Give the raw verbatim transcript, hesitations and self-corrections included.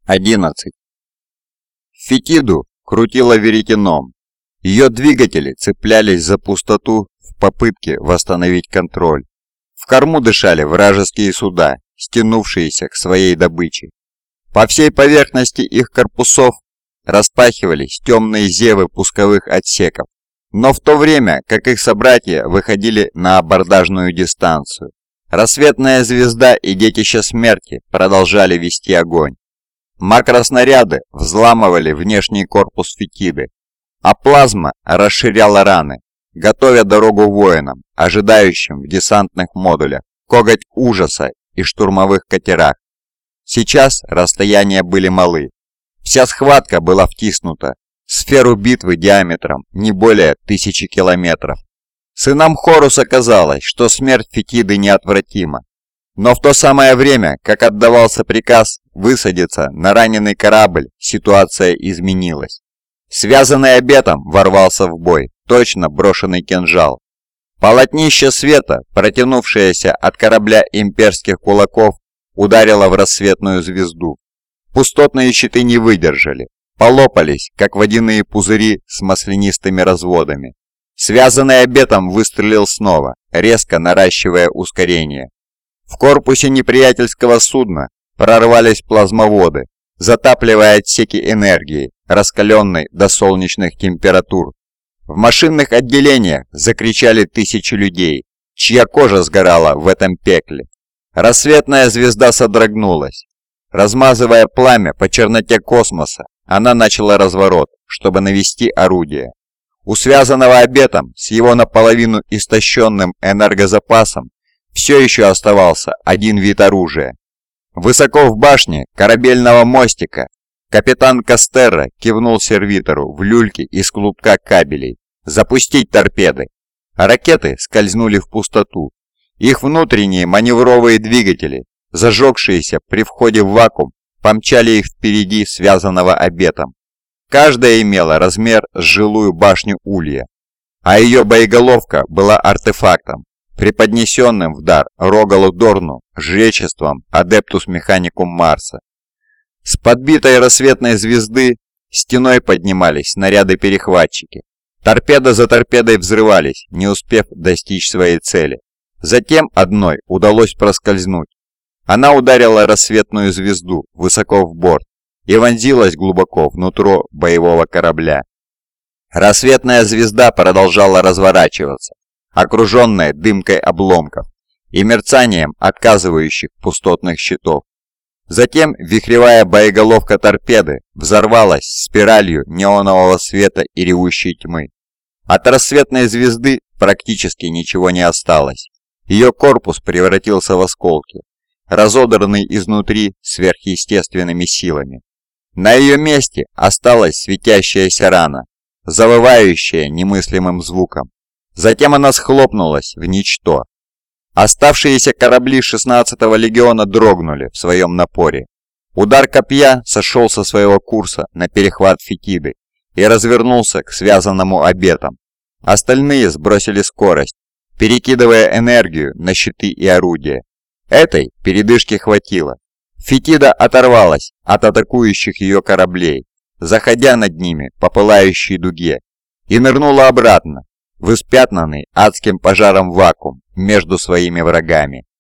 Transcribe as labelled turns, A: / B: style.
A: одиннадцать. Фетиду крутило веретеном. Ее двигатели цеплялись за пустоту в попытке восстановить контроль. В корму дышали вражеские суда, стянувшиеся к своей добыче. По всей поверхности их корпусов распахивались темные зевы пусковых отсеков, но в то время, как их собратья выходили на абордажную дистанцию, рассветная звезда и детища смерти продолжали вести огонь. Макроснаряды взламывали внешний корпус Фетиды, а плазма расширяла раны, готовя дорогу воинам, ожидающим в десантных модулях, коготь ужаса и штурмовых катерах. Сейчас расстояния были малы. Вся схватка была втиснута в сферу битвы диаметром не более тысячи километров. Сынам Хоруса казалось, что смерть Фетиды неотвратима. Но в то самое время, как отдавался приказ высадиться на раненый корабль, ситуация изменилась. Связанный обетом ворвался в бой, точно брошенный кинжал. Полотнище света, протянувшееся от корабля имперских кулаков, ударило в рассветную звезду. Пустотные щиты не выдержали, полопались, как водяные пузыри с маслянистыми разводами. Связанный обетом выстрелил снова, резко наращивая ускорение. В корпусе неприятельского судна прорвались плазмоводы, затапливая отсеки энергии, раскаленной до солнечных температур. В машинных отделениях закричали тысячи людей, чья кожа сгорала в этом пекле. Рассветная звезда содрогнулась. Размазывая пламя по черноте космоса, она начала разворот, чтобы навести орудие. У связанного обетом с его наполовину истощенным энергозапасом все еще оставался один вид оружия. Высоко в башне корабельного мостика капитан Кастерра кивнул сервитору в люльке из клубка кабелей. «Запустить торпеды!» Ракеты скользнули в пустоту. Их внутренние маневровые двигатели, зажегшиеся при входе в вакуум, помчали их впереди связанного обетом. Каждая имела размер с жилую башню Улья, а ее боеголовка была артефактом, преподнесенным в дар Рогалу Дорну жречеством Адептус Механикум Марса. С подбитой рассветной звезды стеной поднимались снаряды-перехватчики. Торпеда за торпедой взрывались, не успев достичь своей цели. Затем одной удалось проскользнуть. Она ударила рассветную звезду высоко в борт и вонзилась глубоко внутрь боевого корабля. Рассветная звезда продолжала разворачиваться, окруженная дымкой обломков и мерцанием отказывающих пустотных щитов. Затем вихревая боеголовка торпеды взорвалась спиралью неонового света и ревущей тьмы. От рассветной звезды практически ничего не осталось. Ее корпус превратился в осколки, разодранный изнутри сверхъестественными силами. На ее месте осталась светящаяся рана, завывающая немыслимым звуком. Затем она схлопнулась в ничто. Оставшиеся корабли шестнадцатого легиона дрогнули в своем напоре. Удар копья сошел со своего курса на перехват Фетиды и развернулся к связанному обетам. Остальные сбросили скорость, перекидывая энергию на щиты и орудия. Этой передышки хватило. Фетида оторвалась от атакующих ее кораблей, заходя над ними по пылающей дуге, и нырнула обратно в испятнанный адским пожаром вакуум между своими врагами.